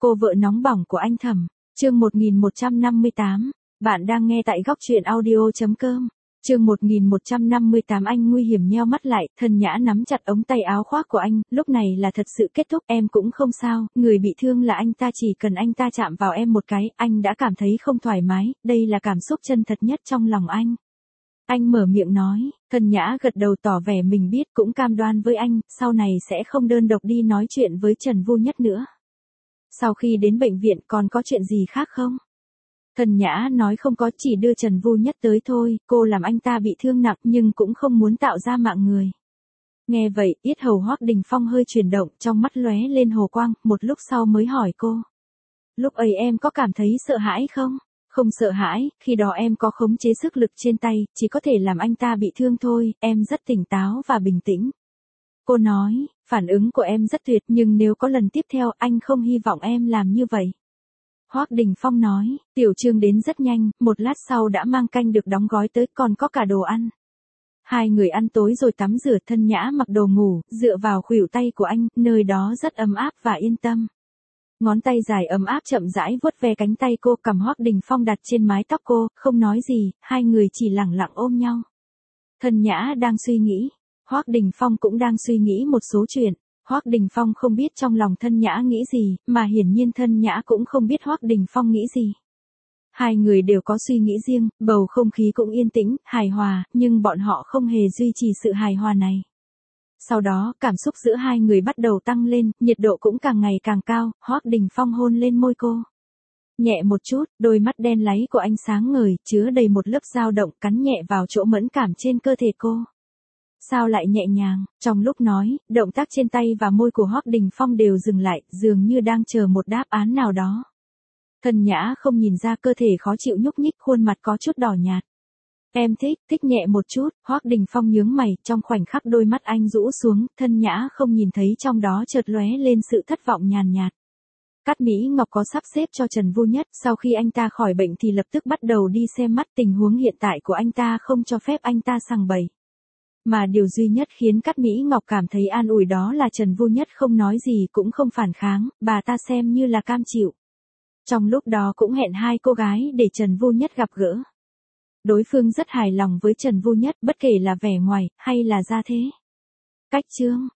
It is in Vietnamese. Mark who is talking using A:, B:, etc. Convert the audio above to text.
A: Cô vợ nóng bỏng của anh Thẩm, chương 1158, bạn đang nghe tại góc truyện audio.com. Chương 1158 anh nguy hiểm nheo mắt lại, Thân Nhã nắm chặt ống tay áo khoác của anh, lúc này là thật sự kết thúc, em cũng không sao, người bị thương là anh ta, chỉ cần anh ta chạm vào em một cái, anh đã cảm thấy không thoải mái, đây là cảm xúc chân thật nhất trong lòng anh. Anh mở miệng nói, Thân Nhã gật đầu tỏ vẻ mình biết, cũng cam đoan với anh, sau này sẽ không đơn độc đi nói chuyện với Trần Vu Nhất nữa. Sau khi đến bệnh viện còn có chuyện gì khác không? Thân Nhã nói không có, chỉ đưa Trần Vu Nhất tới thôi, cô làm anh ta bị thương nặng nhưng cũng không muốn tạo ra mạng người. Nghe vậy, yết hầu Hoắc Đình Phong hơi chuyển động, trong mắt lóe lên hồ quang, một lúc sau mới hỏi cô. Lúc ấy em có cảm thấy sợ hãi không? Không sợ hãi, khi đó em có khống chế sức lực trên tay, chỉ có thể làm anh ta bị thương thôi, em rất tỉnh táo và bình tĩnh. Cô nói, phản ứng của em rất tuyệt nhưng nếu có lần tiếp theo anh không hy vọng em làm như vậy. Hoắc Đình Phong nói, Tiểu Trương đến rất nhanh, một lát sau đã mang canh được đóng gói tới, còn có cả đồ ăn. Hai người ăn tối rồi tắm rửa, Thân Nhã mặc đồ ngủ, dựa vào khuỷu tay của anh, nơi đó rất ấm áp và yên tâm. Ngón tay dài ấm áp chậm rãi vuốt ve cánh tay cô, cầm Hoắc Đình Phong đặt trên mái tóc cô, không nói gì, hai người chỉ lẳng lặng ôm nhau. Thân Nhã đang suy nghĩ, Hoắc Đình Phong cũng đang suy nghĩ một số chuyện. Hoắc Đình Phong không biết trong lòng Thân Nhã nghĩ gì, mà hiển nhiên Thân Nhã cũng không biết Hoắc Đình Phong nghĩ gì. Hai người đều có suy nghĩ riêng, bầu không khí cũng yên tĩnh, hài hòa, nhưng bọn họ không hề duy trì sự hài hòa này. Sau đó, cảm xúc giữa hai người bắt đầu tăng lên, nhiệt độ cũng càng ngày càng cao, Hoắc Đình Phong hôn lên môi cô. Nhẹ một chút, đôi mắt đen láy của anh sáng ngời, chứa đầy một lớp dao động, cắn nhẹ vào chỗ mẫn cảm trên cơ thể cô. Sao lại nhẹ nhàng, trong lúc nói, động tác trên tay và môi của Hoắc Đình Phong đều dừng lại, dường như đang chờ một đáp án nào đó. Thân Nhã không nhìn ra cơ thể khó chịu nhúc nhích, khuôn mặt có chút đỏ nhạt. Em thích nhẹ một chút, Hoắc Đình Phong nhướng mày, trong khoảnh khắc đôi mắt anh rũ xuống, Thân Nhã không nhìn thấy trong đó chợt lóe lên sự thất vọng nhàn nhạt. Cát Mỹ Ngọc có sắp xếp cho Trần Vu Nhất, sau khi anh ta khỏi bệnh thì lập tức bắt đầu đi xem mắt, tình huống hiện tại của anh ta không cho phép anh ta sằng bậy. Mà điều duy nhất khiến Cát Mỹ Ngọc cảm thấy an ủi đó là Trần Vu Nhất không nói gì cũng không phản kháng, bà ta xem như là cam chịu. Trong lúc đó cũng hẹn hai cô gái để Trần Vu Nhất gặp gỡ. Đối phương rất hài lòng với Trần Vu Nhất, bất kể là vẻ ngoài, hay là gia thế. Cách chương,